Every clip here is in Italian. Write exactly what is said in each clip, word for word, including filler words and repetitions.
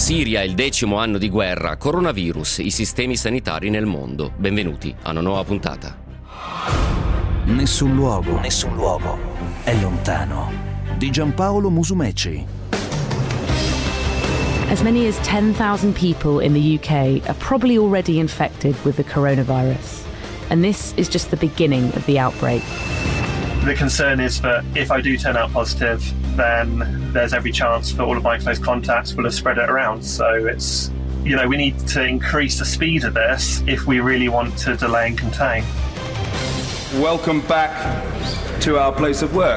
Siria, il decimo anno di guerra, coronavirus, i sistemi sanitari nel mondo. Benvenuti a una nuova puntata. Nessun luogo, nessun luogo è lontano. Di Giampaolo Musumeci. As many as ten thousand people in the U K are probably already infected with the coronavirus. And this is just the beginning of the outbreak. The concern is that if I do turn out positive, then there's every chance that all of my close contacts will have spread it around. So it's, you know, we need to increase the speed of this if we really want to delay and contain. Welcome back to our place of work.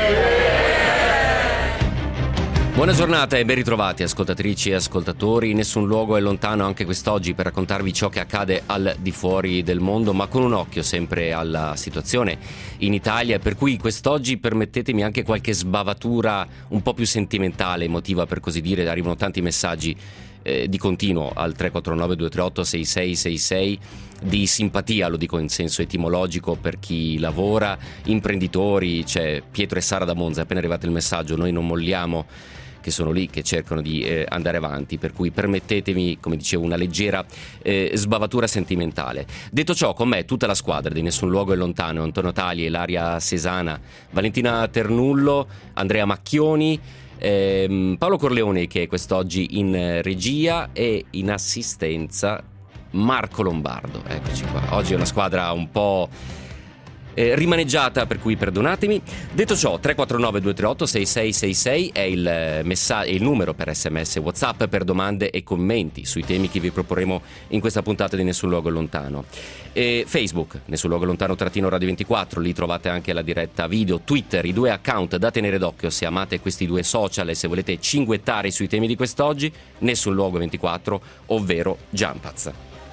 Buona giornata e ben ritrovati ascoltatrici e ascoltatori. Nessun luogo è lontano anche quest'oggi per raccontarvi ciò che accade al di fuori del mondo, ma con un occhio sempre alla situazione in Italia, per cui quest'oggi permettetemi anche qualche sbavatura un po' più sentimentale, emotiva per così dire. Arrivano tanti messaggi eh, di continuo al tre quattro nove due tre otto sei sei sei sei di simpatia, lo dico in senso etimologico, per chi lavora, imprenditori. C'è Pietro e Sara da Monza, è appena arrivato il messaggio, noi non molliamo, che sono lì, che cercano di eh, andare avanti, per cui permettetemi, come dicevo, una leggera eh, sbavatura sentimentale. Detto ciò, con me tutta la squadra di Nessun Luogo è Lontano: Antonio Tagli, Ilaria Sesana, Valentina Ternullo, Andrea Macchioni, ehm, Paolo Corleone, che è quest'oggi in regia, e in assistenza Marco Lombardo. Eccoci qua. Oggi è una squadra un po' Eh, rimaneggiata, per cui perdonatemi. Detto ciò, tre quattro nove due tre otto sei sei sei sei è il, messa- il numero per sms WhatsApp per domande e commenti sui temi che vi proporremo in questa puntata di Nessun Luogo Lontano. E Facebook, Nessun Luogo Lontano trattino Radio ventiquattro, lì trovate anche la diretta video, Twitter, i due account da tenere d'occhio se amate questi due social e se volete cinguettare sui temi di quest'oggi, Nessun Luogo ventiquattro, ovvero Giampaz.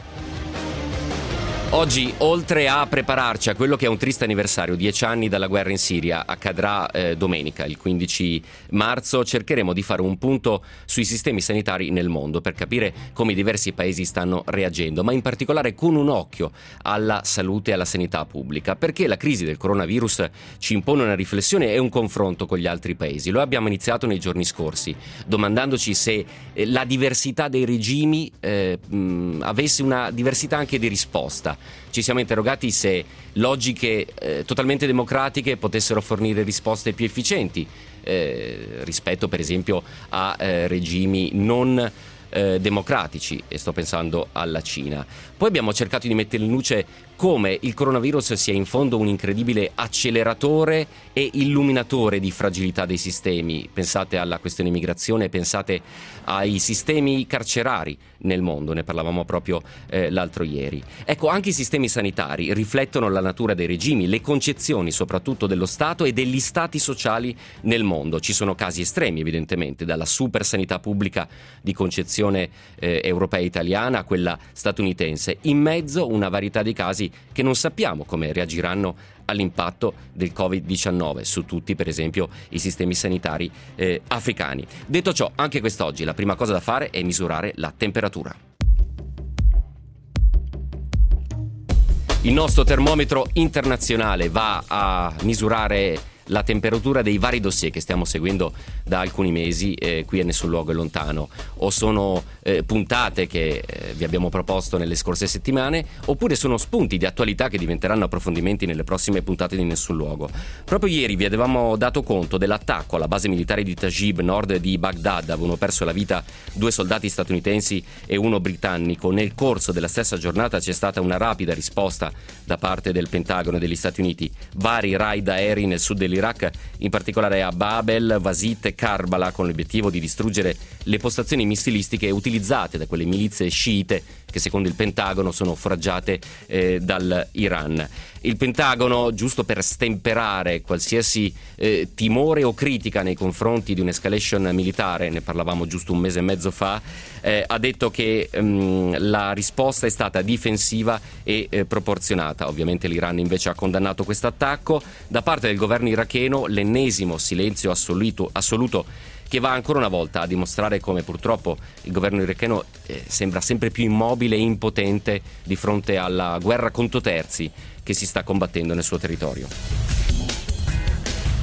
Oggi, oltre a prepararci a quello che è un triste anniversario, dieci anni dalla guerra in Siria, accadrà eh, domenica, il quindici marzo, cercheremo di fare un punto sui sistemi sanitari nel mondo per capire come i diversi paesi stanno reagendo, ma in particolare con un occhio alla salute e alla sanità pubblica, perché la crisi del coronavirus ci impone una riflessione e un confronto con gli altri paesi. Lo abbiamo iniziato nei giorni scorsi, domandandoci se eh, la diversità dei regimi eh, mh, avesse una diversità anche di risposta. Ci siamo interrogati se logiche eh, totalmente democratiche potessero fornire risposte più efficienti eh, rispetto per esempio a eh, regimi non eh, democratici, e sto pensando alla Cina. Poi abbiamo cercato di mettere in luce come il coronavirus sia in fondo un incredibile acceleratore e illuminatore di fragilità dei sistemi. Pensate alla questione migrazione, pensate ai sistemi carcerari nel mondo, ne parlavamo proprio eh, l'altro ieri. Ecco, anche i sistemi sanitari riflettono la natura dei regimi, le concezioni soprattutto dello Stato e degli stati sociali nel mondo. Ci sono casi estremi evidentemente, dalla super sanità pubblica di concezione eh, europea italiana a quella statunitense. In mezzo una varietà di casi che non sappiamo come reagiranno all'impatto del covid diciannove su tutti, per esempio, i sistemi sanitari eh, africani. Detto ciò, anche quest'oggi la prima cosa da fare è misurare la temperatura. Il nostro termometro internazionale va a misurare la temperatura dei vari dossier che stiamo seguendo da alcuni mesi eh, qui a Nessun Luogo è Lontano. O sono eh, puntate che eh, vi abbiamo proposto nelle scorse settimane, oppure sono spunti di attualità che diventeranno approfondimenti nelle prossime puntate di Nessun Luogo. Proprio ieri vi avevamo dato conto dell'attacco alla base militare di Tajib, nord di Baghdad. Avevano perso la vita due soldati statunitensi e uno britannico. Nel corso della stessa giornata c'è stata una rapida risposta da parte del Pentagono e degli Stati Uniti. Vari raid aerei nel sud dell'Iraq, in particolare a Babel, Wasit e Karbala, con l'obiettivo di distruggere le postazioni missilistiche utilizzate da quelle milizie sciite che secondo il Pentagono sono foraggiate eh, dall'Iran. Il Pentagono, giusto per stemperare qualsiasi eh, timore o critica nei confronti di un'escalation militare, ne parlavamo giusto un mese e mezzo fa, eh, ha detto che mh, la risposta è stata difensiva e eh, proporzionata. Ovviamente l'Iran invece ha condannato questo attacco. Da parte del governo iracheno l'ennesimo silenzio assoluto, assoluto che va ancora una volta a dimostrare come purtroppo il governo iracheno eh, sembra sempre più immobile e impotente di fronte alla guerra contro terzi che si sta combattendo nel suo territorio.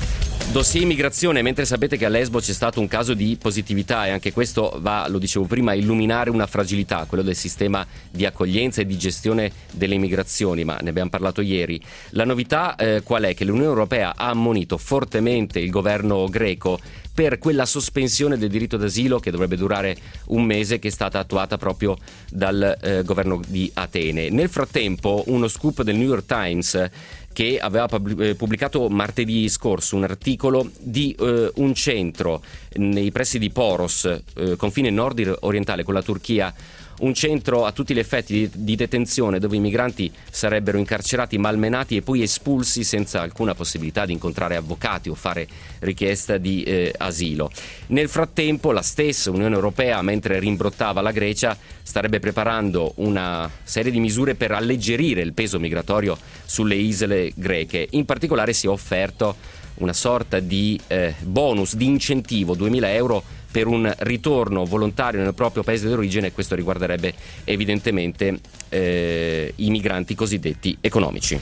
Dossier immigrazione, mentre sapete che a Lesbo c'è stato un caso di positività e anche questo va, lo dicevo prima, a illuminare una fragilità, quello del sistema di accoglienza e di gestione delle immigrazioni, ma ne abbiamo parlato ieri. La novità eh, qual è? Che l'Unione Europea ha ammonito fortemente il governo greco per quella sospensione del diritto d'asilo che dovrebbe durare un mese, che è stata attuata proprio dal eh, governo di Atene. Nel frattempo, uno scoop del New York Times che aveva pubblicato martedì scorso un articolo di eh, un centro nei pressi di Poros, eh, confine nord-orientale con la Turchia, un centro a tutti gli effetti di, di detenzione dove i migranti sarebbero incarcerati, malmenati e poi espulsi senza alcuna possibilità di incontrare avvocati o fare richiesta di eh, asilo. Nel frattempo la stessa Unione Europea, mentre rimbrottava la Grecia, starebbe preparando una serie di misure per alleggerire il peso migratorio sulle isole greche. In particolare si è offerto una sorta di eh, bonus, di incentivo, duemila euro per un ritorno volontario nel proprio paese d'origine, e questo riguarderebbe evidentemente eh, i migranti cosiddetti economici.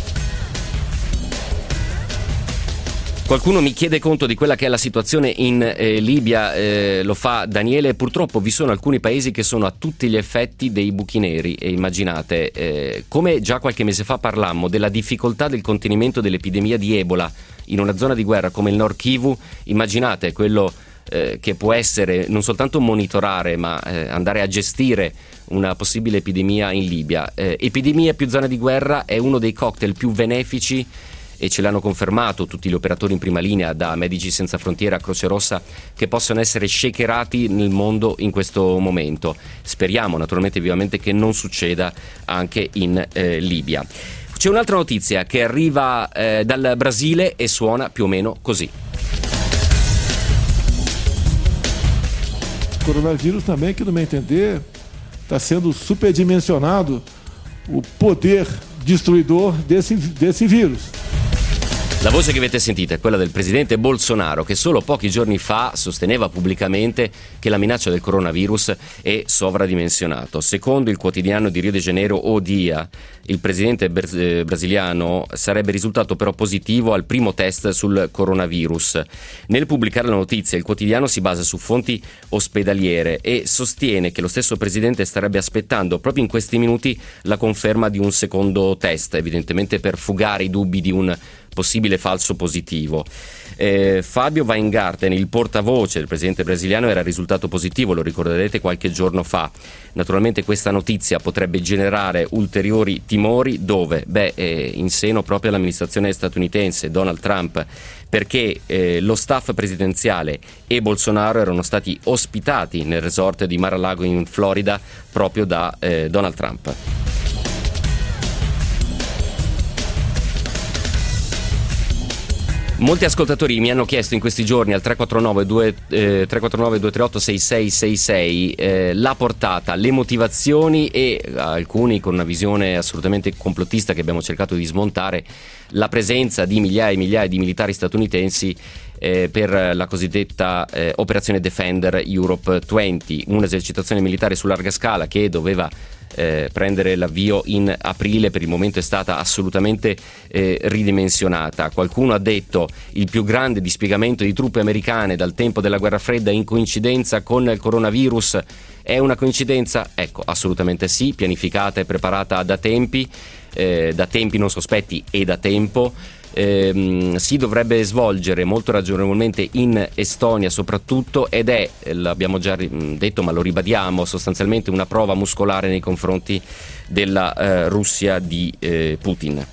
Qualcuno mi chiede conto di quella che è la situazione in eh, Libia, eh, lo fa Daniele. Purtroppo vi sono alcuni paesi che sono a tutti gli effetti dei buchi neri e immaginate, eh, come già qualche mese fa parlammo della difficoltà del contenimento dell'epidemia di Ebola in una zona di guerra come il Nord Kivu, immaginate quello eh, che può essere non soltanto monitorare ma eh, andare a gestire una possibile epidemia in Libia. Eh, epidemia più zona di guerra è uno dei cocktail più benefici, e ce l'hanno confermato tutti gli operatori in prima linea, da Medici Senza Frontiere a Croce Rossa, che possono essere shakerati nel mondo in questo momento. Speriamo naturalmente vivamente che non succeda anche in eh, Libia. C'è un'altra notizia che arriva eh, dal Brasile e suona più o meno così. O coronavírus também, que no meu entender, está sendo superdimensionado o poder destruidor desse, desse vírus. La voce che avete sentito è quella del presidente Bolsonaro, che solo pochi giorni fa sosteneva pubblicamente che la minaccia del coronavirus è sovradimensionato. Secondo il quotidiano di Rio de Janeiro, O Dia, il presidente brasiliano sarebbe risultato però positivo al primo test sul coronavirus. Nel pubblicare la notizia, il quotidiano si basa su fonti ospedaliere e sostiene che lo stesso presidente starebbe aspettando proprio in questi minuti la conferma di un secondo test, evidentemente per fugare i dubbi di un possibile falso positivo. Eh, Fabio Weingarten, il portavoce del presidente brasiliano, era risultato positivo, lo ricorderete, qualche giorno fa. Naturalmente questa notizia potrebbe generare ulteriori timori dove? Beh, eh, in seno proprio all'amministrazione statunitense, Donald Trump, perché eh, lo staff presidenziale e Bolsonaro erano stati ospitati nel resort di Mar-a-Lago in Florida proprio da eh, Donald Trump. Molti ascoltatori mi hanno chiesto in questi giorni al tre quattro nove due tre otto sei sei sei sei eh, la portata, le motivazioni e alcuni con una visione assolutamente complottista che abbiamo cercato di smontare, la presenza di migliaia e migliaia di militari statunitensi eh, per la cosiddetta eh, operazione Defender Europe venti, un'esercitazione militare su larga scala che doveva Eh, prendere l'avvio in aprile. Per il momento è stata assolutamente eh, ridimensionata. Qualcuno ha detto il più grande dispiegamento di truppe americane dal tempo della guerra fredda in coincidenza con il coronavirus. È una coincidenza? Ecco, assolutamente sì, pianificata e preparata da tempi, eh, da tempi non sospetti e da tempo. Eh, si dovrebbe svolgere molto ragionevolmente in Estonia soprattutto, ed è, l'abbiamo già detto ma lo ribadiamo, sostanzialmente una prova muscolare nei confronti della eh, Russia di eh, Putin.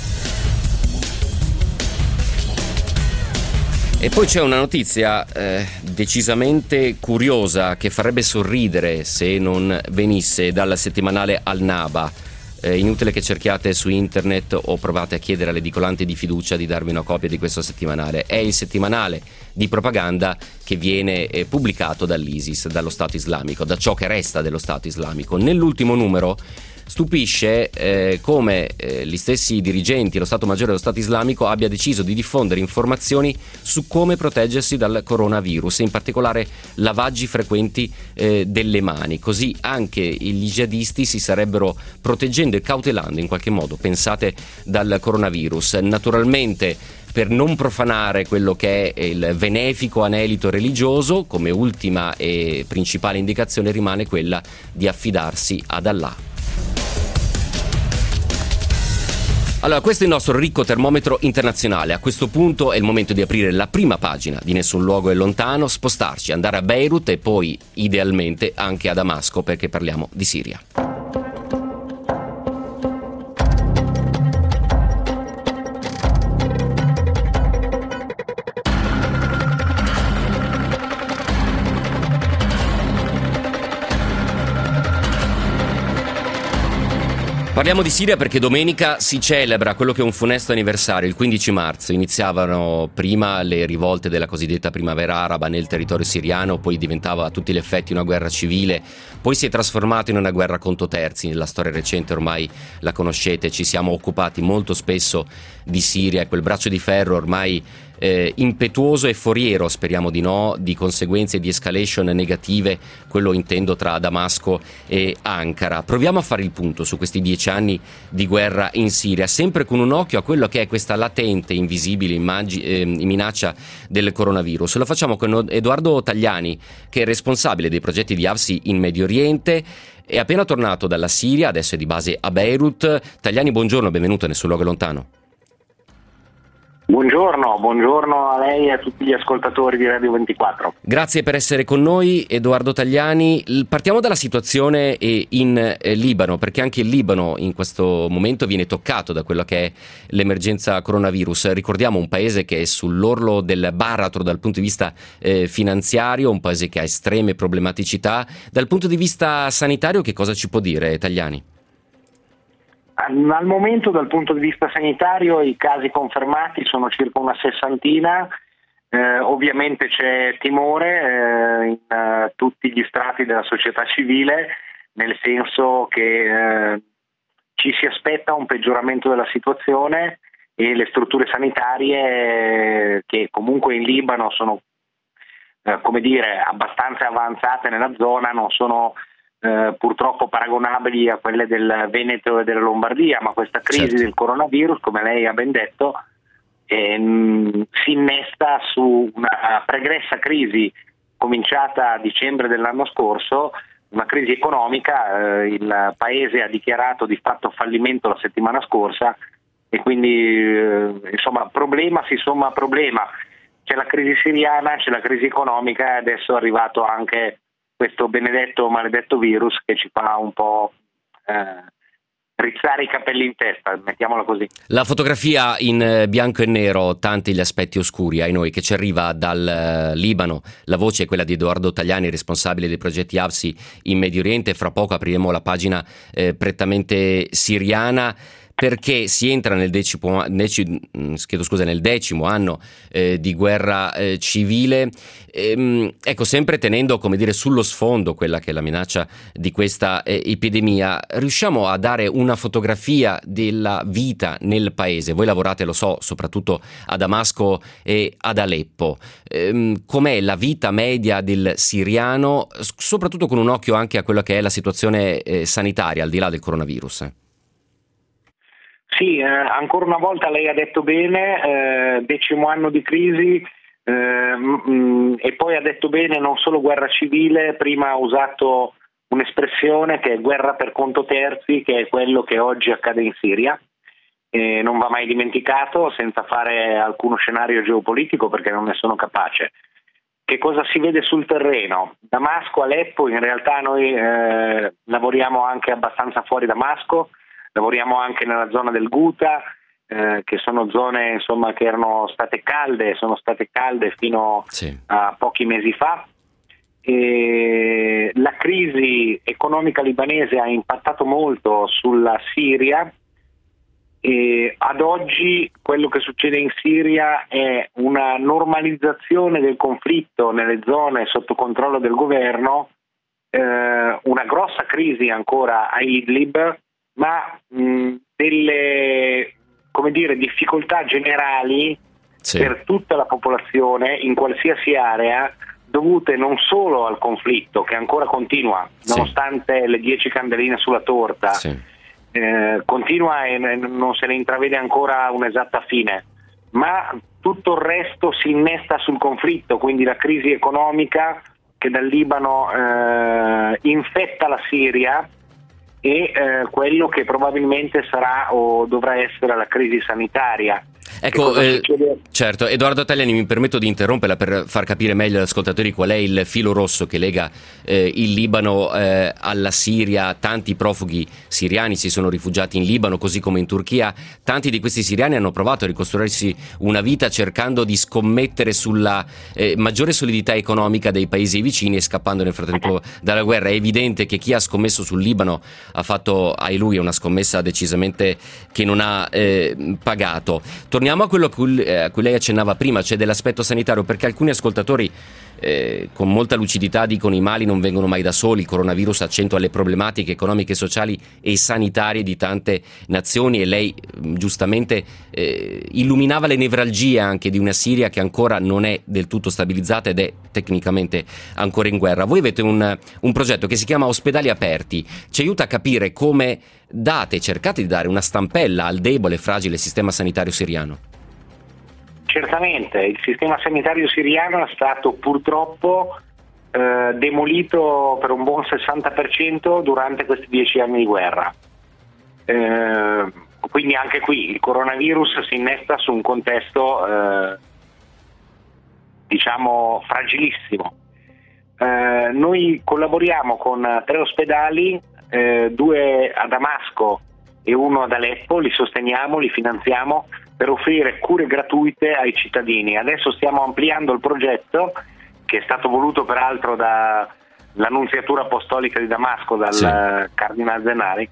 E poi c'è una notizia eh, decisamente curiosa che farebbe sorridere se non venisse dal settimanale Al-Naba. Eh, inutile che cerchiate su internet o provate a chiedere alle edicolanti di fiducia di darvi una copia di questo settimanale. È il settimanale di propaganda che viene eh, pubblicato dall'ISIS, dallo Stato Islamico, da ciò che resta dello Stato Islamico. Nell'ultimo numero stupisce eh, come eh, gli stessi dirigenti, lo Stato Maggiore dello Stato Islamico, abbia deciso di diffondere informazioni su come proteggersi dal coronavirus, e in particolare lavaggi frequenti eh, delle mani. Così anche gli jihadisti si sarebbero proteggendo e cautelando in qualche modo, pensate, dal coronavirus. Naturalmente per non profanare quello che è il benefico anelito religioso. Come ultima e principale indicazione rimane quella di affidarsi ad Allah. Allora, questo è il nostro ricco termometro internazionale. A questo punto è il momento di aprire la prima pagina di Nessun luogo è lontano, spostarci, andare a Beirut e poi idealmente anche a Damasco, perché parliamo di Siria. Parliamo di Siria perché domenica si celebra quello che è un funesto anniversario. Il quindici marzo iniziavano prima le rivolte della cosiddetta primavera araba nel territorio siriano, poi diventava a tutti gli effetti una guerra civile, poi si è trasformato in una guerra conto terzi. Nella storia recente ormai la conoscete, ci siamo occupati molto spesso di Siria e quel braccio di ferro ormai eh, impetuoso e foriero, speriamo di no, di conseguenze di escalation negative, quello intendo tra Damasco e Ankara. Proviamo a fare il punto su questi dieci anni di guerra in Siria, sempre con un occhio a quello che è questa latente, invisibile immagine, eh, minaccia del coronavirus. Lo facciamo con Edoardo Tagliani, che è responsabile dei progetti di AFSI in Medio Oriente. È appena tornato dalla Siria, adesso è di base a Beirut. Tagliani, buongiorno, benvenuto a Nessun luogo è lontano. Buongiorno, buongiorno a lei e a tutti gli ascoltatori di Radio ventiquattro. Grazie per essere con noi, Edoardo Tagliani. Partiamo dalla situazione in Libano, perché anche il Libano in questo momento viene toccato da quello che è l'emergenza coronavirus. Ricordiamo un paese che è sull'orlo del baratro dal punto di vista eh, finanziario, un paese che ha estreme problematicità. Dal punto di vista sanitario, che cosa ci può dire, Tagliani? Al momento, dal punto di vista sanitario, i casi confermati sono circa una sessantina. Eh, ovviamente c'è timore eh, in uh, tutti gli strati della società civile, nel senso che eh, ci si aspetta un peggioramento della situazione e le strutture sanitarie eh, che comunque in Libano sono eh, come dire abbastanza avanzate nella zona, non sono Eh, purtroppo paragonabili a quelle del Veneto e della Lombardia, ma questa crisi certo. del coronavirus, come lei ha ben detto, ehm, si innesta su una pregressa crisi cominciata a dicembre dell'anno scorso, una crisi economica. Eh, il paese ha dichiarato di fatto fallimento la settimana scorsa e quindi eh, insomma problema si somma a problema. C'è la crisi siriana, c'è la crisi economica e adesso è arrivato anche questo benedetto maledetto virus che ci fa un po' eh, rizzare i capelli in testa, mettiamola così. La fotografia in bianco e nero, tanti gli aspetti oscuri ai noi, che ci arriva dal Libano. La voce è quella di Edoardo Tagliani, responsabile dei progetti AFSI in Medio Oriente. Fra poco apriremo la pagina eh, prettamente siriana, perché si entra nel decimo, deci, chiedo scusa, nel decimo anno eh, di guerra eh, civile. Ehm, ecco, sempre tenendo, come dire, sullo sfondo quella che è la minaccia di questa eh, epidemia, riusciamo a dare una fotografia della vita nel paese. Voi lavorate, lo so, soprattutto a Damasco e ad Aleppo. Ehm, com'è la vita media del siriano, soprattutto con un occhio anche a quella che è la situazione eh, sanitaria, al di là del coronavirus? Sì, eh, ancora una volta lei ha detto bene, eh, decimo anno di crisi eh, mh, e poi ha detto bene non solo guerra civile, prima ha usato un'espressione che è guerra per conto terzi, che è quello che oggi accade in Siria. Eh, non va mai dimenticato, senza fare alcuno scenario geopolitico perché non ne sono capace. Che cosa si vede sul terreno? Damasco, Aleppo, in realtà noi eh, lavoriamo anche abbastanza fuori Damasco. Lavoriamo anche nella zona del Ghouta, eh, che sono zone insomma che erano state calde, sono state calde fino sì. a pochi mesi fa. E la crisi economica libanese ha impattato molto sulla Siria e ad oggi quello che succede in Siria è una normalizzazione del conflitto nelle zone sotto controllo del governo, eh, una grossa crisi ancora a Idlib, ma mh, delle come dire difficoltà generali sì. per tutta la popolazione in qualsiasi area, dovute non solo al conflitto che ancora continua sì. nonostante le dieci candeline sulla torta sì. eh, continua e non se ne intravede ancora un'esatta fine, ma tutto il resto si innesta sul conflitto, quindi la crisi economica che dal Libano eh, infetta la Siria e eh, quello che probabilmente sarà o dovrà essere la crisi sanitaria. Ecco, eh, certo, Edoardo Tajani, mi permetto di interromperla per far capire meglio agli ascoltatori qual è il filo rosso che lega eh, il Libano eh, alla Siria. Tanti profughi siriani si sono rifugiati in Libano, così come in Turchia. Tanti di questi siriani hanno provato a ricostruirsi una vita cercando di scommettere sulla eh, maggiore solidità economica dei paesi vicini e scappando nel frattempo dalla guerra. È evidente che chi ha scommesso sul Libano ha fatto, ai lui, una scommessa decisamente che non ha eh, pagato. Torniamo a quello a cui, eh, a cui lei accennava prima, cioè dell'aspetto sanitario, perché alcuni ascoltatori eh, con molta lucidità dicono i mali non vengono mai da soli, il coronavirus accentua le problematiche economiche, sociali e sanitarie di tante nazioni, e lei giustamente eh, illuminava le nevralgie anche di una Siria che ancora non è del tutto stabilizzata ed è tecnicamente ancora in guerra. Voi avete un, un progetto che si chiama Ospedali Aperti, ci aiuta a capire come date, cercate di dare una stampella al debole e fragile sistema sanitario siriano. Certamente, il sistema sanitario siriano è stato purtroppo eh, demolito per un buon sessanta per cento durante questi dieci anni di guerra. Eh, quindi anche qui il coronavirus si innesta su un contesto eh, diciamo fragilissimo. Eh, noi collaboriamo con tre ospedali, eh, due a Damasco e uno ad Aleppo, li sosteniamo, li finanziamo per offrire cure gratuite ai cittadini. Adesso stiamo ampliando il progetto, che è stato voluto peraltro dall'annunziatura apostolica di Damasco, dal sì. Cardinal Zenari,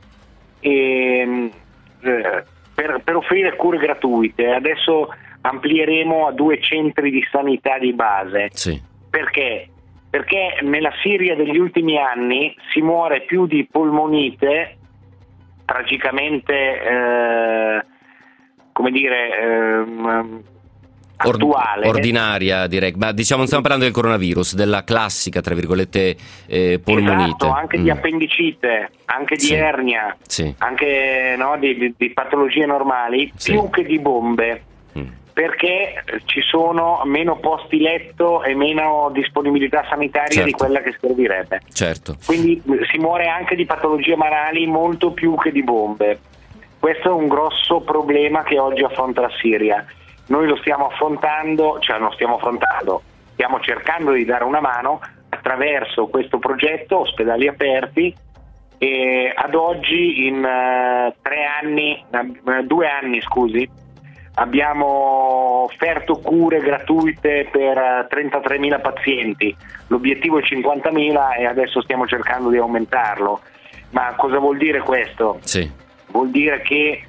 e, eh, per, per offrire cure gratuite. Adesso amplieremo a due centri di sanità di base. Sì. Perché? Perché nella Siria degli ultimi anni si muore più di polmonite, tragicamente eh, come dire ehm, attuale, ordinaria, direi, ma diciamo non stiamo parlando del coronavirus, della classica tra virgolette eh, polmonite. Esatto, anche mm. di appendicite, anche di sì. ernia, sì. anche no, di, di, di patologie normali, sì. più che di bombe. Mm. Perché ci sono meno posti letto e meno disponibilità sanitaria certo. di quella che servirebbe. Certo. Quindi si muore anche di patologie marali molto più che di bombe. Questo è un grosso problema che oggi affronta la Siria. Noi lo stiamo affrontando, cioè non stiamo affrontando, stiamo cercando di dare una mano attraverso questo progetto Ospedali Aperti, e ad oggi in uh, tre anni, uh, due anni scusi, abbiamo offerto cure gratuite per trentatremila pazienti, l'obiettivo è cinquantamila e adesso stiamo cercando di aumentarlo. Ma cosa vuol dire questo? Sì. Vuol dire che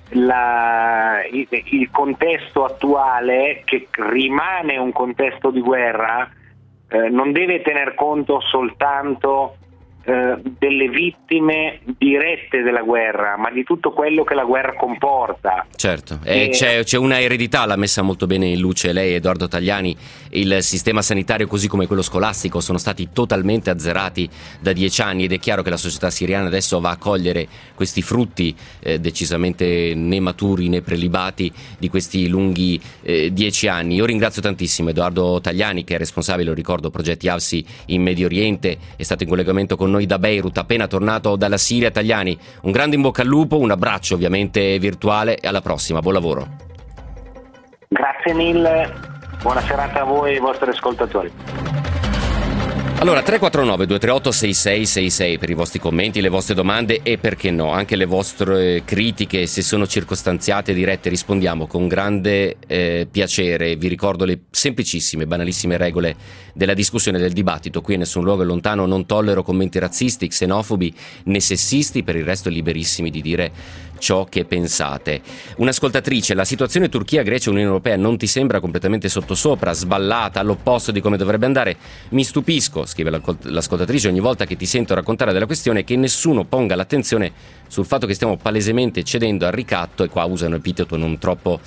la, il, il contesto attuale, che rimane un contesto di guerra, eh, non deve tener conto soltanto eh, delle vittime dirette della guerra, ma di tutto quello che la guerra comporta. Certo, e e... C'è, c'è una eredità, l'ha messa molto bene in luce lei, Edoardo Tajani. Il sistema sanitario così come quello scolastico sono stati totalmente azzerati da dieci anni ed è chiaro che la società siriana adesso va a cogliere questi frutti eh, decisamente né maturi né prelibati di questi lunghi eh, dieci anni. Io ringrazio tantissimo Edoardo Tajani, che è responsabile, lo ricordo, progetti A V S I in Medio Oriente, è stato in collegamento con noi da Beirut, appena tornato dalla Siria. Tajani, un grande in bocca al lupo, un abbraccio ovviamente virtuale e alla prossima, buon lavoro. Grazie mille. Buona serata a voi e ai vostri ascoltatori. Allora, tre quattro nove due tre otto sei sei sei sei per i vostri commenti, le vostre domande e, perché no, anche le vostre critiche, se sono circostanziate, dirette, rispondiamo con grande eh, piacere. Vi ricordo le semplicissime, banalissime regole della discussione, del dibattito. Qui in Nessun Luogo è Lontano non tollero commenti razzisti, xenofobi né sessisti, per il resto liberissimi di dire ciò che pensate. Un'ascoltatrice: la situazione Turchia, Grecia, Unione Europea non ti sembra completamente sottosopra, sballata, all'opposto di come dovrebbe andare? Mi stupisco, scrive l'ascoltatrice, ogni volta che ti sento raccontare della questione, che nessuno ponga l'attenzione sul fatto che stiamo palesemente cedendo al ricatto, e qua usano epiteto non troppo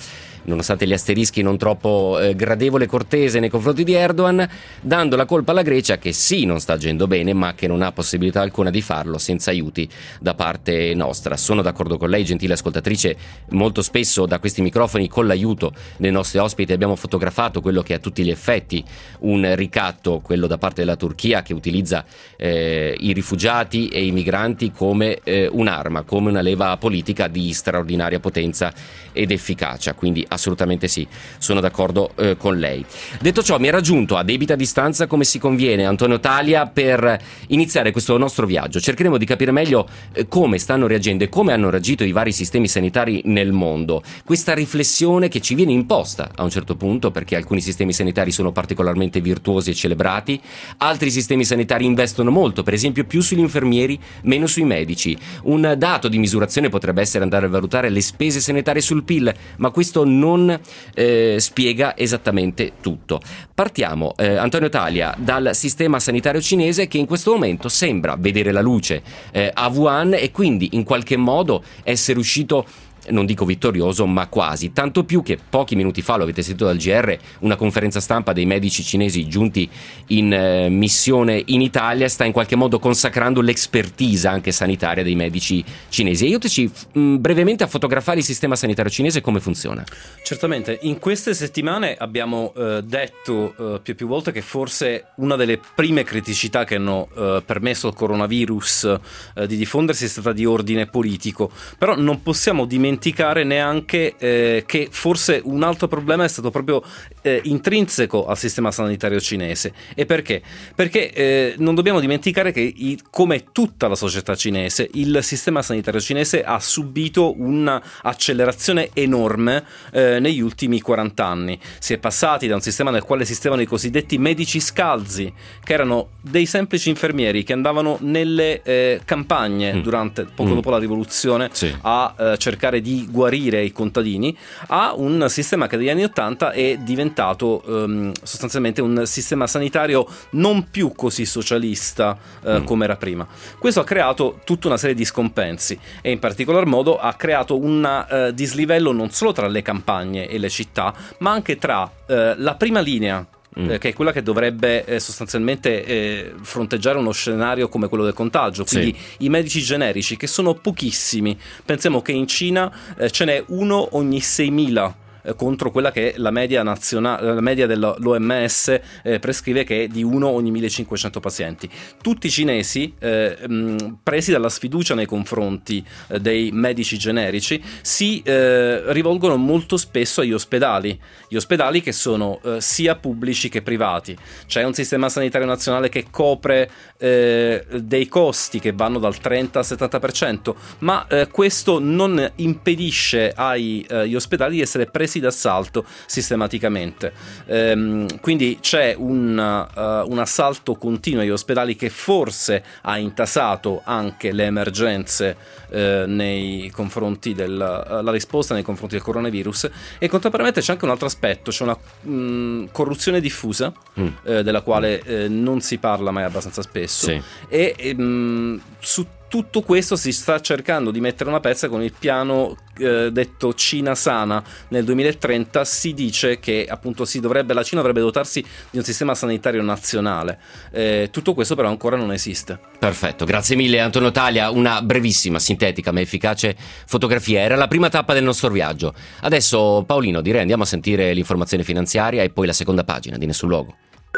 nonostante gli asterischi, non troppo eh, gradevole e cortese nei confronti di Erdogan, dando la colpa alla Grecia che sì, non sta agendo bene, ma che non ha possibilità alcuna di farlo senza aiuti da parte nostra. Sono d'accordo con lei, gentile ascoltatrice, molto spesso da questi microfoni, con l'aiuto dei nostri ospiti, abbiamo fotografato quello che è a tutti gli effetti un ricatto, quello da parte della Turchia, che utilizza eh, i rifugiati e i migranti come eh, un'arma, come una leva politica di straordinaria potenza ed efficacia. Quindi assolutamente sì, sono d'accordo eh, con lei. Detto ciò, mi ha raggiunto a debita distanza, come si conviene, Antonio Talia per iniziare questo nostro viaggio. Cercheremo di capire meglio eh, come stanno reagendo e come hanno reagito i vari sistemi sanitari nel mondo. Questa riflessione che ci viene imposta a un certo punto, perché alcuni sistemi sanitari sono particolarmente virtuosi e celebrati, altri sistemi sanitari investono molto, per esempio più sugli infermieri, meno sui medici. Un dato di misurazione potrebbe essere andare a valutare le spese sanitarie sul P I L, ma questo non eh, spiega esattamente tutto. Partiamo, eh, Antonio Talia, dal sistema sanitario cinese, che in questo momento sembra vedere la luce eh, a Wuhan e quindi in qualche modo essere uscito, non dico vittorioso, ma quasi, tanto più che pochi minuti fa, lo avete sentito dal G R, una conferenza stampa dei medici cinesi giunti in eh, missione in Italia sta in qualche modo consacrando l'expertise anche sanitaria dei medici cinesi. Aiutaci mh, brevemente a fotografare il sistema sanitario cinese e come funziona. Certamente, in queste settimane abbiamo eh, detto eh, più e più volte che forse una delle prime criticità che hanno eh, permesso al coronavirus eh, di diffondersi è stata di ordine politico, però non possiamo dimenticare dimenticare neanche eh, che forse un altro problema è stato proprio eh, intrinseco al sistema sanitario cinese. E perché? Perché eh, non dobbiamo dimenticare che i, come tutta la società cinese, il sistema sanitario cinese ha subito un'accelerazione enorme eh, negli ultimi quaranta anni. Si è passati da un sistema nel quale esistevano i cosiddetti medici scalzi, che erano dei semplici infermieri che andavano nelle eh, campagne mm. durante poco mm. dopo la rivoluzione sì. a eh, cercare di guarire i contadini, a un sistema che negli anni ottanta è diventato um, sostanzialmente un sistema sanitario non più così socialista uh, mm. come era prima. Questo ha creato tutta una serie di scompensi e in particolar modo ha creato un uh, dislivello non solo tra le campagne e le città, ma anche tra uh, la prima linea, Mm. che è quella che dovrebbe eh, sostanzialmente eh, fronteggiare uno scenario come quello del contagio, quindi sì. i medici generici, che sono pochissimi. Pensiamo che in Cina eh, ce n'è uno ogni seimila eh, contro quella che è la media nazionale, la media dell'O M S eh, prescrive, che è di uno ogni millecinquecento pazienti. Tutti i cinesi eh, mh, presi dalla sfiducia nei confronti eh, dei medici generici si eh, rivolgono molto spesso agli ospedali, gli ospedali che sono eh, sia pubblici che privati. C'è un sistema sanitario nazionale che copre eh, dei costi che vanno dal trenta al settanta per cento, ma eh, questo non impedisce agli eh, ospedali di essere presi d'assalto sistematicamente. Ehm, quindi c'è un, uh, un assalto continuo agli ospedali che forse ha intasato anche le emergenze eh, nei confronti del, uh, la risposta nei confronti del coronavirus. E contemporaneamente c'è anche un altro aspetto, c'è una mh, corruzione diffusa mm. eh, della quale eh, non si parla mai abbastanza spesso sì. e, e mh, su tutto questo si sta cercando di mettere una pezza con il piano eh, detto Cina sana. Nel duemilatrenta si dice che appunto si dovrebbe, la Cina dovrebbe dotarsi di un sistema sanitario nazionale. Eh, tutto questo però ancora non esiste. Perfetto, grazie mille Antonio Talia, una brevissima, sintetica ma efficace fotografia. Era la prima tappa del nostro viaggio. Adesso Paolino, direi andiamo a sentire l'informazione finanziaria e poi la seconda pagina di Nessun Luogo.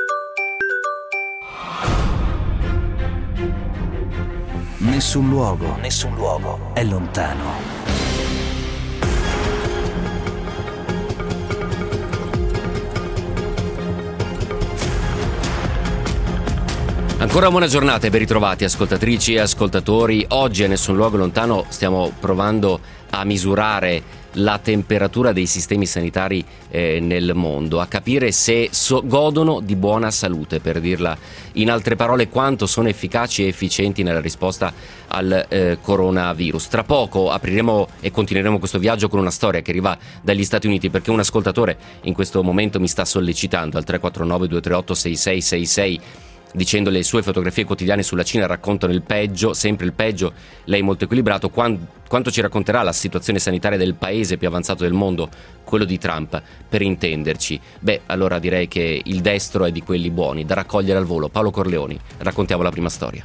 Nessun luogo, nessun luogo è lontano. Ancora buona giornata e ben ritrovati ascoltatrici e ascoltatori. Oggi a Nessun Luogo Lontano stiamo provando a misurare la temperatura dei sistemi sanitari eh, nel mondo, a capire se so- godono di buona salute, per dirla in altre parole, quanto sono efficaci e efficienti nella risposta al eh, coronavirus. Tra poco apriremo e continueremo questo viaggio con una storia che arriva dagli Stati Uniti, perché un ascoltatore in questo momento mi sta sollecitando al tre quattro nove due tre otto sei sei sei sei dicendo le sue fotografie quotidiane sulla Cina raccontano il peggio, sempre il peggio, lei molto equilibrato. Quanto ci racconterà la situazione sanitaria del paese più avanzato del mondo, quello di Trump, per intenderci? Beh, allora direi che il destro è di quelli buoni, da raccogliere al volo. Paolo Corleoni, raccontiamo la prima storia.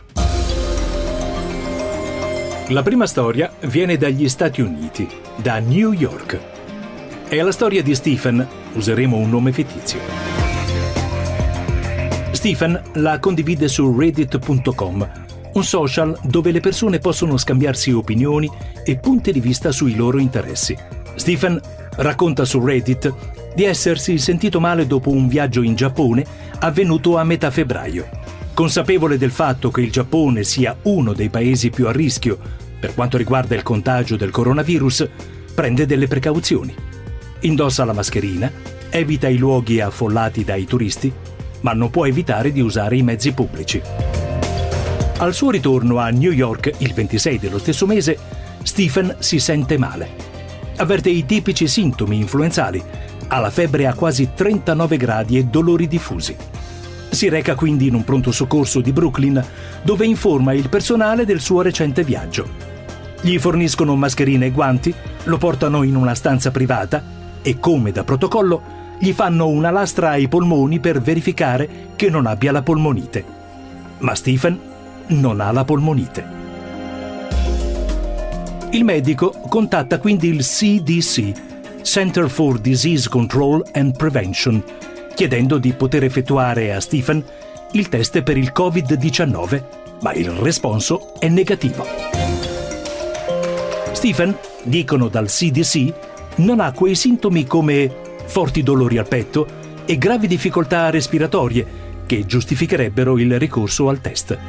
La prima storia viene dagli Stati Uniti, da New York. È la storia di Stephen, useremo un nome fittizio. Stephen la condivide su reddit punto com, un social dove le persone possono scambiarsi opinioni e punti di vista sui loro interessi. Stephen racconta su Reddit di essersi sentito male dopo un viaggio in Giappone avvenuto a metà febbraio. Consapevole del fatto che il Giappone sia uno dei paesi più a rischio per quanto riguarda il contagio del coronavirus, prende delle precauzioni. Indossa la mascherina, evita i luoghi affollati dai turisti, ma non può evitare di usare i mezzi pubblici. Al suo ritorno a New York, il ventisei dello stesso mese, Stephen si sente male. Avverte i tipici sintomi influenzali, ha la febbre a quasi trentanove gradi e dolori diffusi. Si reca quindi in un pronto soccorso di Brooklyn, dove informa il personale del suo recente viaggio. Gli forniscono mascherine e guanti, lo portano in una stanza privata e, come da protocollo, gli fanno una lastra ai polmoni per verificare che non abbia la polmonite. Ma Stephen non ha la polmonite. Il medico contatta quindi il C D C, Center for Disease Control and Prevention, chiedendo di poter effettuare a Stephen il test per il covid diciannove, ma il responso è negativo. Stephen, dicono dal C D C, non ha quei sintomi come forti dolori al petto e gravi difficoltà respiratorie che giustificherebbero il ricorso al test.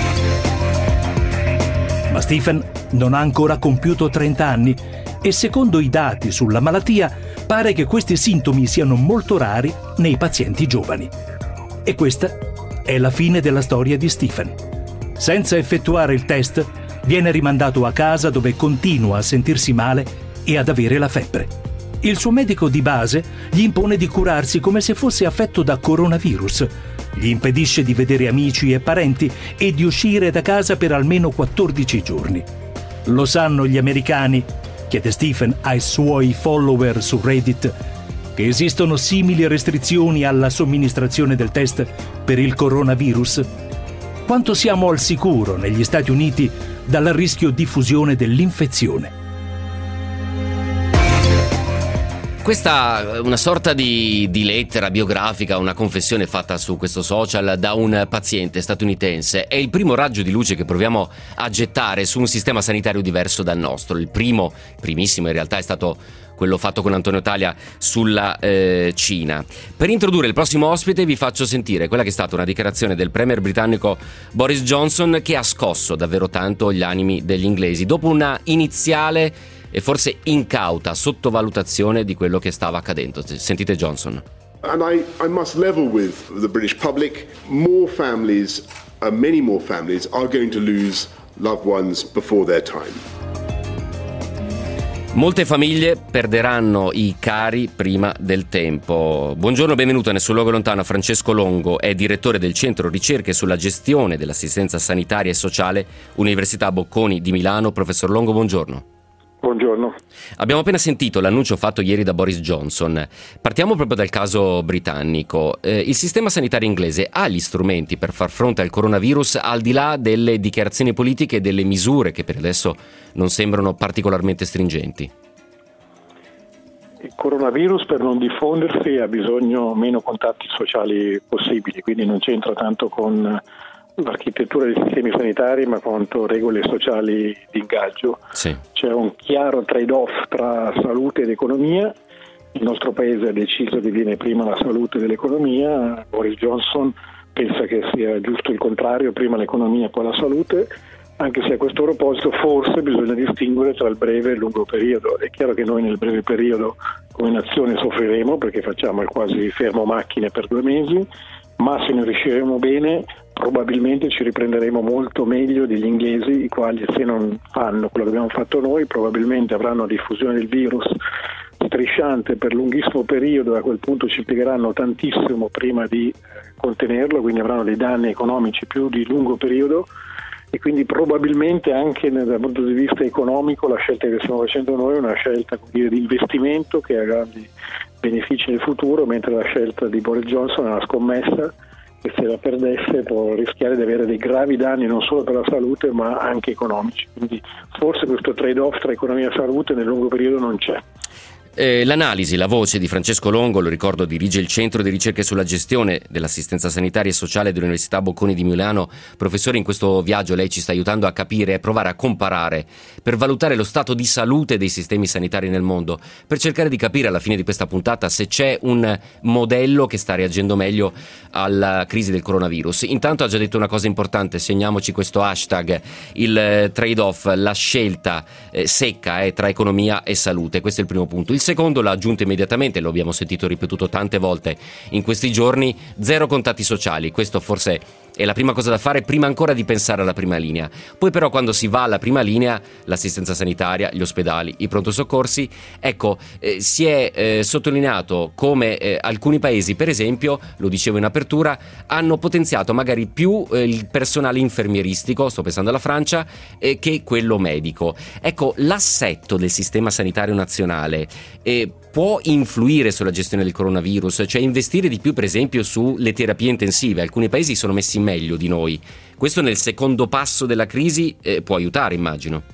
Ma Stephen non ha ancora compiuto trenta anni e secondo i dati sulla malattia pare che questi sintomi siano molto rari nei pazienti giovani. E questa è la fine della storia di Stephen. Senza effettuare il test, viene rimandato a casa dove continua a sentirsi male e ad avere la febbre. Il suo medico di base gli impone di curarsi come se fosse affetto da coronavirus. Gli impedisce di vedere amici e parenti e di uscire da casa per almeno quattordici giorni. Lo sanno gli americani, chiede Stephen ai suoi follower su Reddit, che esistono simili restrizioni alla somministrazione del test per il coronavirus? Quanto siamo al sicuro negli Stati Uniti dal rischio diffusione dell'infezione? Questa è una sorta di, di lettera biografica, una confessione fatta su questo social da un paziente statunitense. È il primo raggio di luce che proviamo a gettare su un sistema sanitario diverso dal nostro. Il primo, primissimo in realtà, è stato quello fatto con Antonio Talia sulla eh, Cina. Per introdurre il prossimo ospite vi faccio sentire quella che è stata una dichiarazione del premier britannico Boris Johnson che ha scosso davvero tanto gli animi degli inglesi dopo una iniziale e forse incauta sottovalutazione di quello che stava accadendo. Sentite Johnson. And I, I must level with the British public. More families, uh, many more families are going to lose loved ones before their time. Molte famiglie perderanno i cari prima del tempo. Buongiorno, benvenuto a Nessun Luogo Lontano. Francesco Longo è direttore del Centro Ricerche sulla gestione dell'assistenza sanitaria e sociale, Università Bocconi di Milano. Professor Longo, buongiorno. Buongiorno. Abbiamo appena sentito l'annuncio fatto ieri da Boris Johnson. Partiamo proprio dal caso britannico. Eh, il sistema sanitario inglese ha gli strumenti per far fronte al coronavirus al di là delle dichiarazioni politiche e delle misure che per adesso non sembrano particolarmente stringenti? Il coronavirus per non diffondersi ha bisogno meno contatti sociali possibili, quindi non c'entra tanto con l'architettura dei sistemi sanitari ma quanto regole sociali di ingaggio. Sì. C'è un chiaro trade-off tra salute ed economia. Il nostro paese ha deciso che viene prima la salute dell'economia. Boris Johnson pensa che sia giusto il contrario, prima l'economia poi la salute, anche se a questo proposito forse bisogna distinguere tra il breve e il lungo periodo. È chiaro che noi nel breve periodo come nazione soffriremo perché facciamo il quasi fermo macchine per due mesi, ma se ne riusciremo bene probabilmente ci riprenderemo molto meglio degli inglesi, i quali se non fanno quello che abbiamo fatto noi probabilmente avranno diffusione del virus strisciante per lunghissimo periodo, a quel punto ci piegheranno tantissimo prima di contenerlo, quindi avranno dei danni economici più di lungo periodo, e quindi probabilmente anche dal punto di vista economico la scelta che stiamo facendo noi è una scelta, come dire, di investimento che ha grandi benefici nel futuro, mentre la scelta di Boris Johnson è una scommessa che, se la perdesse, può rischiare di avere dei gravi danni non solo per la salute ma anche economici. Quindi forse questo trade-off tra economia e salute nel lungo periodo non c'è. Eh, l'analisi, la voce di Francesco Longo, lo ricordo, dirige il Centro di Ricerche sulla Gestione dell'Assistenza Sanitaria e Sociale dell'Università Bocconi di Milano. Professore, in questo viaggio lei ci sta aiutando a capire e provare a comparare per valutare lo stato di salute dei sistemi sanitari nel mondo, per cercare di capire alla fine di questa puntata se c'è un modello che sta reagendo meglio alla crisi del coronavirus. Intanto ha già detto una cosa importante, segniamoci questo hashtag, il trade-off, la scelta eh, secca eh, tra economia e salute. Questo è il primo punto. Il secondo l'ha aggiunto immediatamente, lo abbiamo sentito ripetuto tante volte in questi giorni: zero contatti sociali. Questo forse è la prima cosa da fare prima ancora di pensare alla prima linea. Poi però, quando si va alla prima linea, l'assistenza sanitaria, gli ospedali, i pronto soccorsi, ecco, eh, si è eh, sottolineato come eh, alcuni paesi, per esempio, lo dicevo in apertura, hanno potenziato magari più eh, il personale infermieristico, sto pensando alla Francia, eh, che quello medico. Ecco, l'assetto del sistema sanitario nazionale eh, può influire sulla gestione del coronavirus, cioè investire di più per esempio sulle terapie intensive. Alcuni paesi sono messi meglio di noi. Questo nel secondo passo della crisi eh, può aiutare, immagino.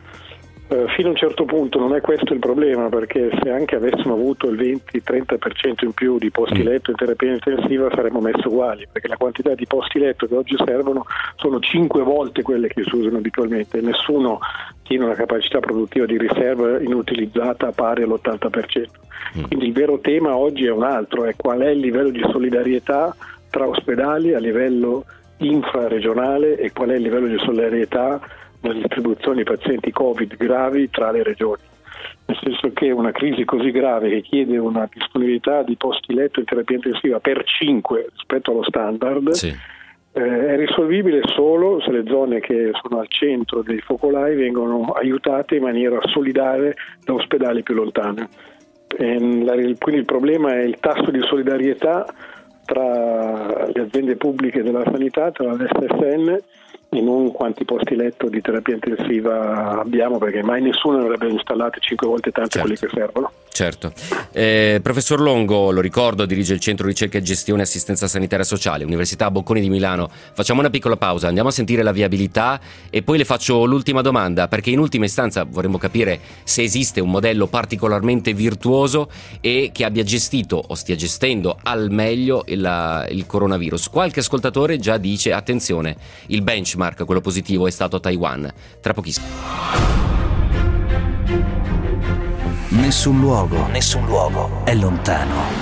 Uh, fino a un certo punto non è questo il problema, perché se anche avessimo avuto il venti-trenta per cento in più di posti letto in terapia intensiva saremmo messi uguali, perché la quantità di posti letto che oggi servono sono cinque volte quelle che si usano abitualmente e nessuno tiene una capacità produttiva di riserva inutilizzata pari all'ottanta per cento. Quindi il vero tema oggi è un altro, è qual è il livello di solidarietà tra ospedali a livello infraregionale e qual è il livello di solidarietà nella distribuzione di pazienti Covid gravi tra le regioni, nel senso che una crisi così grave che chiede una disponibilità di posti letto in terapia intensiva per cinque rispetto allo standard, sì. eh, è risolvibile solo se le zone che sono al centro dei focolai vengono aiutate in maniera solidale da ospedali più lontani. E la, quindi il problema è il tasso di solidarietà tra le aziende pubbliche della sanità, tra l'S S N, e non quanti posti letto di terapia intensiva abbiamo, perché mai nessuno ne avrebbe installati cinque volte tanti, certo, quelli che servono. Certo. Eh, professor Longo, lo ricordo, dirige il Centro Ricerca e Gestione Assistenza Sanitaria Sociale, Università Bocconi di Milano. Facciamo una piccola pausa, andiamo a sentire la viabilità e poi le faccio l'ultima domanda, perché in ultima istanza vorremmo capire se esiste un modello particolarmente virtuoso e che abbia gestito o stia gestendo al meglio il, il coronavirus. Qualche ascoltatore già dice: attenzione, il benchmark, quello positivo, è stato Taiwan. Tra pochissimo. Nessun luogo, nessun luogo è lontano.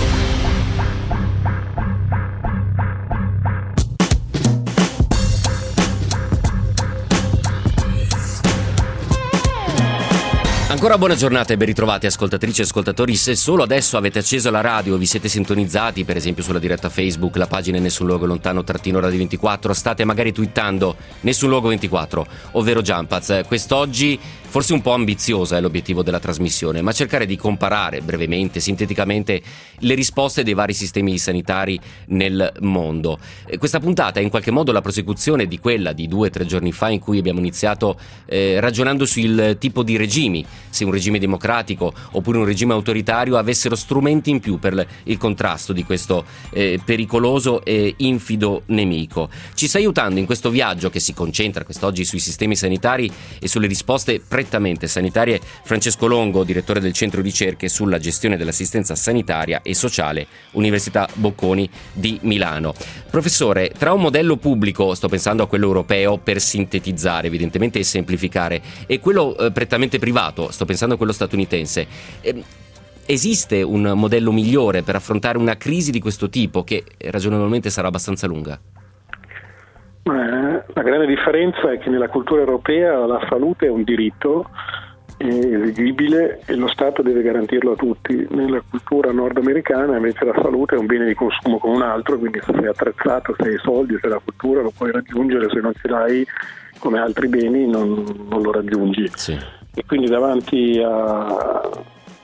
Ancora buona giornata e ben ritrovati ascoltatrici e ascoltatori. Se solo adesso avete acceso la radio, vi siete sintonizzati per esempio sulla diretta Facebook, la pagina Nessun Luogo Lontano trattino Radio ventiquattro, state magari twittando Nessun Luogo ventiquattro, ovvero Jumpaz. Quest'oggi forse un po' ambiziosa è l'obiettivo della trasmissione, ma cercare di comparare brevemente, sinteticamente, le risposte dei vari sistemi sanitari nel mondo. Questa puntata è in qualche modo la prosecuzione di quella di due o tre giorni fa, in cui abbiamo iniziato eh, ragionando sul tipo di regimi, se un regime democratico oppure un regime autoritario avessero strumenti in più per il contrasto di questo eh, pericoloso e infido nemico. Ci sta aiutando in questo viaggio, che si concentra quest'oggi sui sistemi sanitari e sulle risposte prettamente sanitarie, Francesco Longo, direttore del Centro Ricerche sulla Gestione dell'Assistenza Sanitaria e Sociale, Università Bocconi di Milano. Professore, tra un modello pubblico, sto pensando a quello europeo per sintetizzare evidentemente e semplificare, e quello eh, prettamente privato, sto pensando a quello statunitense, eh, esiste un modello migliore per affrontare una crisi di questo tipo, che ragionevolmente sarà abbastanza lunga? Eh, la grande differenza è che nella cultura europea la salute è un diritto esigibile e lo Stato deve garantirlo a tutti. Nella cultura nordamericana invece la salute è un bene di consumo come un altro, quindi se sei attrezzato, se hai soldi, se hai la cultura lo puoi raggiungere, se non ce l'hai come altri beni non, non lo raggiungi. Sì. E quindi davanti a,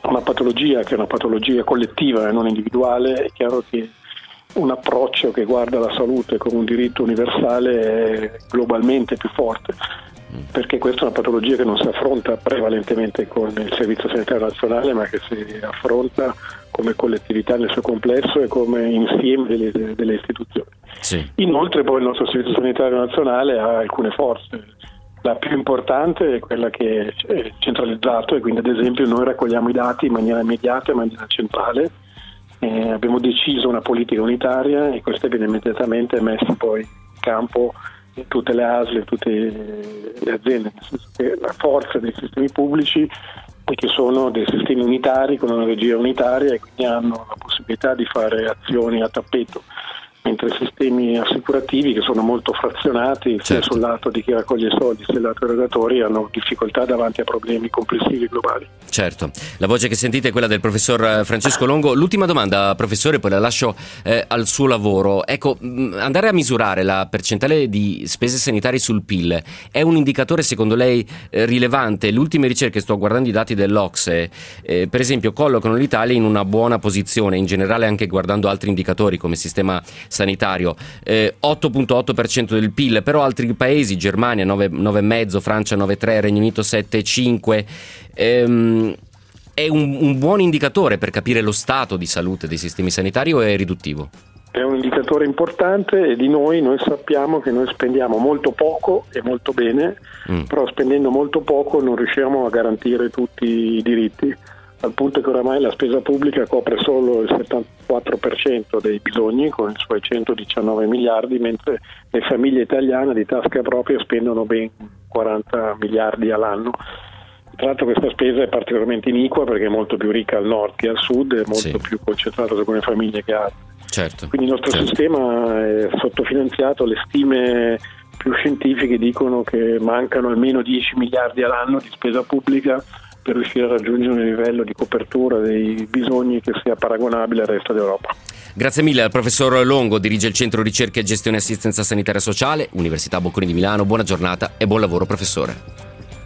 una patologia che è una patologia collettiva e non individuale, è chiaro che un approccio che guarda la salute come un diritto universale è globalmente più forte, perché questa è una patologia che non si affronta prevalentemente con il Servizio Sanitario Nazionale, ma che si affronta come collettività nel suo complesso e come insieme delle, delle istituzioni. Sì. Inoltre poi il nostro Servizio Sanitario Nazionale ha alcune forze. La più importante è quella che è centralizzato, e quindi ad esempio noi raccogliamo i dati in maniera immediata, in maniera centrale. Eh, abbiamo deciso una politica unitaria e questa viene immediatamente messa poi in campo in tutte le A S L, in tutte le aziende, nel senso che la forza dei sistemi pubblici è che sono dei sistemi unitari con una regia unitaria e quindi hanno la possibilità di fare azioni a tappeto, mentre sistemi assicurativi che sono molto frazionati, sia certo. sul lato di chi raccoglie i soldi sia sul lato dei erogatori, hanno difficoltà davanti a problemi complessivi globali. Certo, la voce che sentite è quella del professor Francesco Longo. L'ultima domanda, professore, poi la lascio eh, al suo lavoro. Ecco, andare a misurare la percentuale di spese sanitarie sul P I L è un indicatore secondo lei eh, rilevante? Le ultime ricerche, sto guardando i dati dell'Ocse, eh, per esempio collocano l'Italia in una buona posizione, in generale anche guardando altri indicatori come sistema sanitario, eh, otto virgola otto per cento del P I L, però altri paesi, Germania nove virgola cinque, Francia nove virgola tre, Regno Unito sette virgola cinque, ehm, è un, un buon indicatore per capire lo stato di salute dei sistemi sanitari o è riduttivo? È un indicatore importante e di noi, noi sappiamo che noi spendiamo molto poco e molto bene, mm. però spendendo molto poco non riusciamo a garantire tutti i diritti, al punto che oramai la spesa pubblica copre solo il settantaquattro per cento dei bisogni con i suoi centodiciannove miliardi, mentre le famiglie italiane di tasca propria spendono ben quaranta miliardi all'anno. Tra l'altro questa spesa è particolarmente iniqua perché è molto più ricca al nord che al sud, è molto sì. più concentrata su alcune famiglie che altre. Certo. Quindi il nostro certo. sistema è sottofinanziato, le stime più scientifiche dicono che mancano almeno dieci miliardi all'anno di spesa pubblica per riuscire a raggiungere un livello di copertura dei bisogni che sia paragonabile al resto d'Europa. Grazie mille al professor Longo, dirige il Centro Ricerca e Gestione Assistenza Sanitaria Sociale, Università Bocconi di Milano. Buona giornata e buon lavoro, professore.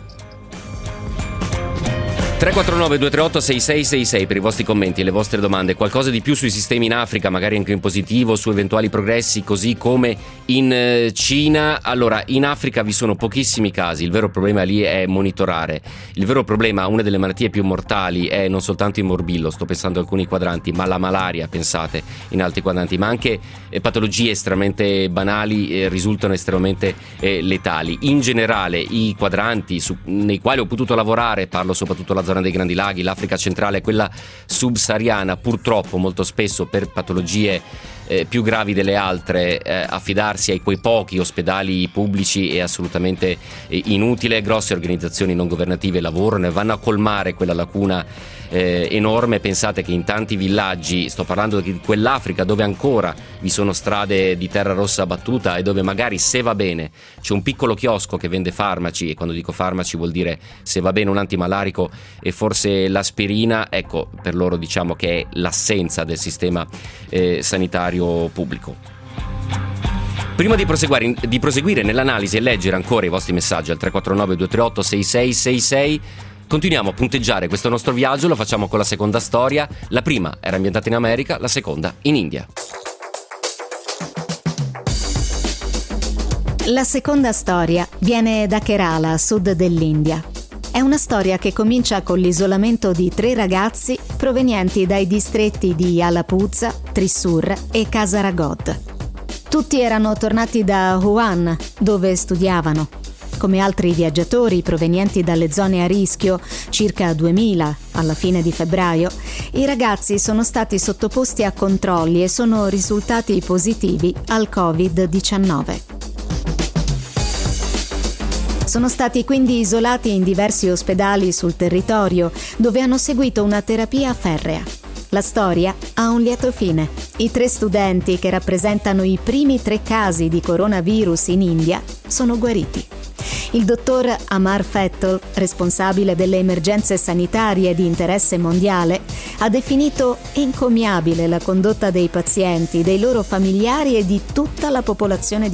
tre quattro nove due tre otto sei sei sei sei per i vostri commenti e le vostre domande. Qualcosa di più sui sistemi in Africa, magari anche in positivo, su eventuali progressi, così come in Cina. Allora, in Africa vi sono pochissimi casi, il vero problema lì è monitorare. Il vero problema, una delle malattie più mortali è non soltanto il morbillo, sto pensando a alcuni quadranti, ma la malaria, pensate, in altri quadranti, ma anche eh, patologie estremamente banali eh, risultano estremamente eh, letali. In generale i quadranti su, nei quali ho potuto lavorare, parlo soprattutto della zona dei Grandi Laghi, l'Africa centrale e quella subsahariana, purtroppo molto spesso per patologie eh, più gravi delle altre eh, affidarsi ai quei pochi ospedali pubblici è assolutamente eh, inutile. Grosse organizzazioni non governative lavorano e vanno a colmare quella lacuna eh, enorme. Pensate che in tanti villaggi, sto parlando di quell'Africa dove ancora vi sono strade di terra rossa battuta e dove magari, se va bene, c'è un piccolo chiosco che vende farmaci, e quando dico farmaci vuol dire, se va bene, un antimalarico e forse l'aspirina. Ecco, per loro diciamo che è l'assenza del sistema eh, sanitario pubblico. Prima di proseguire, di proseguire nell'analisi e leggere ancora i vostri messaggi al tre quattro nove due tre otto sei sei sei sei, continuiamo a punteggiare questo nostro viaggio. Lo facciamo con la seconda storia. La prima era ambientata in America, la seconda in India. La seconda storia viene da Kerala, a sud dell'India. È una storia che comincia con l'isolamento di tre ragazzi provenienti dai distretti di Alapuzza, Thrissur e Kasaragod. Tutti erano tornati da Wuhan, dove studiavano. Come altri viaggiatori provenienti dalle zone a rischio, circa duemila alla fine di febbraio, i ragazzi sono stati sottoposti a controlli e sono risultati positivi al covid diciannove. Sono stati quindi isolati in diversi ospedali sul territorio, dove hanno seguito una terapia ferrea. La storia ha un lieto fine. I tre studenti, che rappresentano i primi tre casi di coronavirus in India, sono guariti. Il dottor Amar Fettel, responsabile delle emergenze sanitarie di interesse mondiale, ha definito encomiabile la condotta dei pazienti, dei loro familiari e di tutta la popolazione di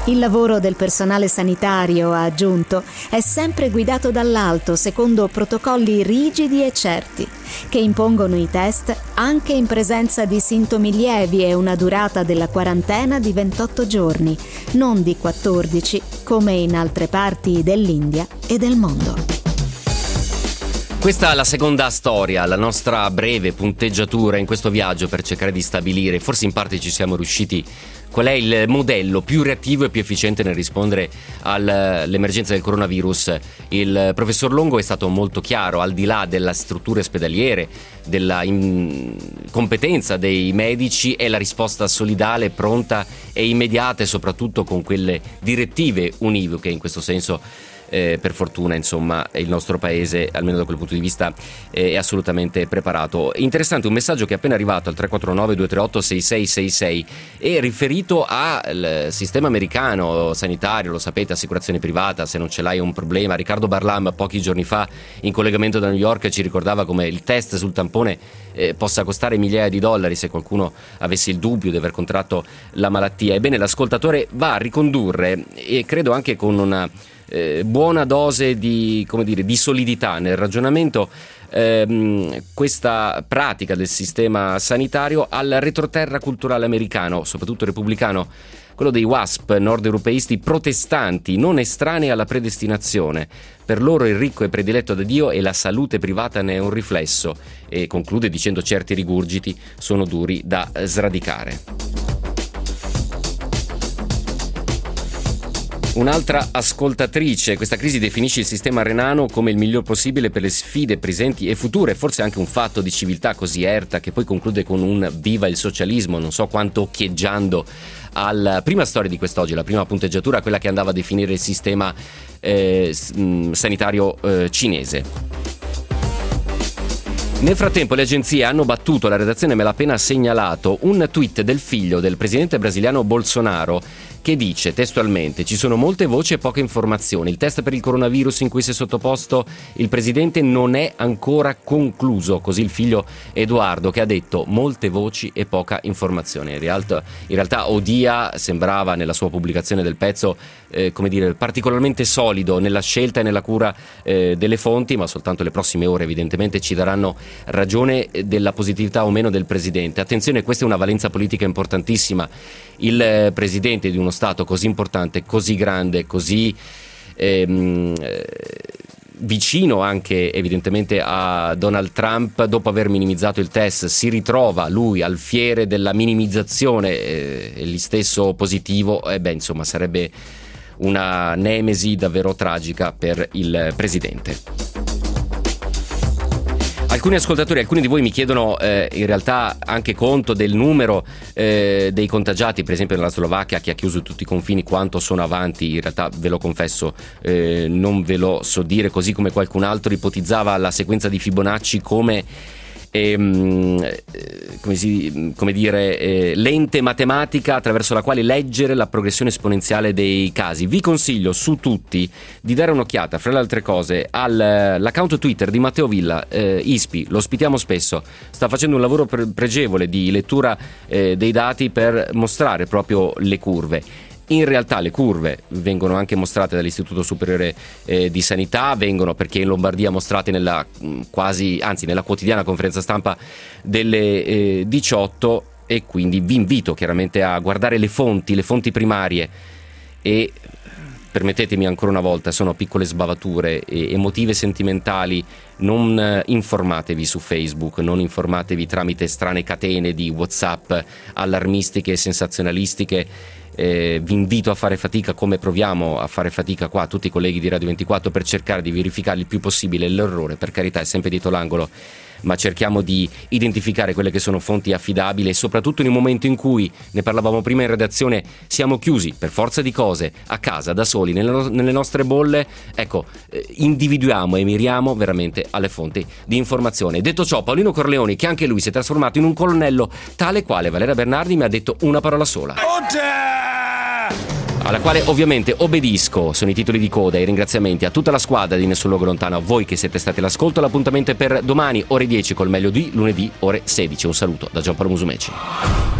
Il lavoro del personale sanitario, ha aggiunto, è sempre guidato dall'alto secondo protocolli rigidi e certi, che impongono i test anche in presenza di sintomi lievi e una durata della quarantena di ventotto giorni, non di quattordici, come in altre parti dell'India e del mondo. Questa è la seconda storia, la nostra breve punteggiatura in questo viaggio per cercare di stabilire, forse in parte ci siamo riusciti, qual è il modello più reattivo e più efficiente nel rispondere all'emergenza del coronavirus. Il professor Longo è stato molto chiaro, al di là delle strutture ospedaliere, della competenza dei medici, è la risposta solidale, pronta e immediata, e soprattutto con quelle direttive univoche. In questo senso Eh, per fortuna, insomma, il nostro paese, almeno da quel punto di vista, eh, è assolutamente preparato. Interessante un messaggio che è appena arrivato al tre quattro nove due tre otto sei sei sei sei, è riferito al sistema americano sanitario, lo sapete, assicurazione privata, se non ce l'hai è un problema. Riccardo Barlam pochi giorni fa in collegamento da New York ci ricordava come il test sul tampone eh, possa costare migliaia di dollari se qualcuno avesse il dubbio di aver contratto la malattia. Ebbene, l'ascoltatore va a ricondurre, e credo anche con una Eh, buona dose di, come dire, di solidità nel ragionamento, ehm, questa pratica del sistema sanitario al retroterra culturale americano, soprattutto repubblicano, quello dei W A S P, nord europeisti protestanti, non estranei alla predestinazione. Per loro il ricco è prediletto da Dio e la salute privata ne è un riflesso, e conclude dicendo: certi rigurgiti sono duri da sradicare. Un'altra ascoltatrice: questa crisi definisce il sistema renano come il miglior possibile per le sfide presenti e future, forse anche un fatto di civiltà così erta, che poi conclude con un viva il socialismo, non so quanto occhieggiando alla prima storia di quest'oggi, la prima punteggiatura, quella che andava a definire il sistema eh, sanitario eh, cinese. Nel frattempo le agenzie hanno battuto, la redazione me l'ha appena segnalato, un tweet del figlio del presidente brasiliano Bolsonaro, che dice testualmente: ci sono molte voci e poche informazioni, il test per il coronavirus in cui si è sottoposto il presidente non è ancora concluso. Così il figlio Edoardo, che ha detto molte voci e poca informazione. In realtà, in realtà Odia sembrava nella sua pubblicazione del pezzo eh, come dire, particolarmente solido nella scelta e nella cura eh, delle fonti, ma soltanto le prossime ore evidentemente ci daranno ragione della positività o meno del presidente. Attenzione, questa è una valenza politica importantissima. Il eh, presidente di uno Stato così importante, così grande, così ehm, vicino anche evidentemente a Donald Trump, dopo aver minimizzato il test si ritrova lui al fiere della minimizzazione, eh, egli stesso positivo, e eh beh insomma sarebbe una nemesi davvero tragica per il presidente. Alcuni ascoltatori, alcuni di voi mi chiedono eh, in realtà anche conto del numero eh, dei contagiati, per esempio nella Slovacchia, che ha chiuso tutti i confini, quanto sono avanti. In realtà ve lo confesso, eh, non ve lo so dire, così come qualcun altro ipotizzava la sequenza di Fibonacci come ehm, come, si, come dire eh, lente matematica attraverso la quale leggere la progressione esponenziale dei casi. Vi consiglio su tutti di dare un'occhiata, fra le altre cose, all'account Twitter di Matteo Villa, eh, I S P I, lo ospitiamo spesso, sta facendo un lavoro pre- pregevole di lettura eh, dei dati per mostrare proprio le curve. In realtà le curve vengono anche mostrate dall'Istituto Superiore eh, di Sanità, vengono perché in Lombardia mostrate nella mh, quasi, anzi nella quotidiana conferenza stampa delle eh, diciotto, e quindi vi invito chiaramente a guardare le fonti, le fonti primarie. E permettetemi ancora una volta, sono piccole sbavature e emotive sentimentali, non eh, informatevi su Facebook, non informatevi tramite strane catene di WhatsApp allarmistiche e sensazionalistiche. Eh, vi invito a fare fatica, come proviamo a fare fatica qua tutti i colleghi di Radio ventiquattro, per cercare di verificare il più possibile l'errore. Per carità, è sempre dietro l'angolo, ma cerchiamo di identificare quelle che sono fonti affidabili, e soprattutto in un momento in cui, ne parlavamo prima in redazione, siamo chiusi per forza di cose a casa, da soli, nelle, no- nelle nostre bolle. Ecco, eh, individuiamo e miriamo veramente alle fonti di informazione. Detto ciò, Paolino Corleoni, che anche lui si è trasformato in un colonnello tale quale Valeria Bernardi, mi ha detto una parola sola, alla quale ovviamente obbedisco. Sono i titoli di coda e i ringraziamenti a tutta la squadra di Nessun Luogo Lontano, a voi che siete stati all'ascolto. L'appuntamento è per domani ore dieci col meglio di lunedì ore sedici. Un saluto da Giampaolo Musumeci.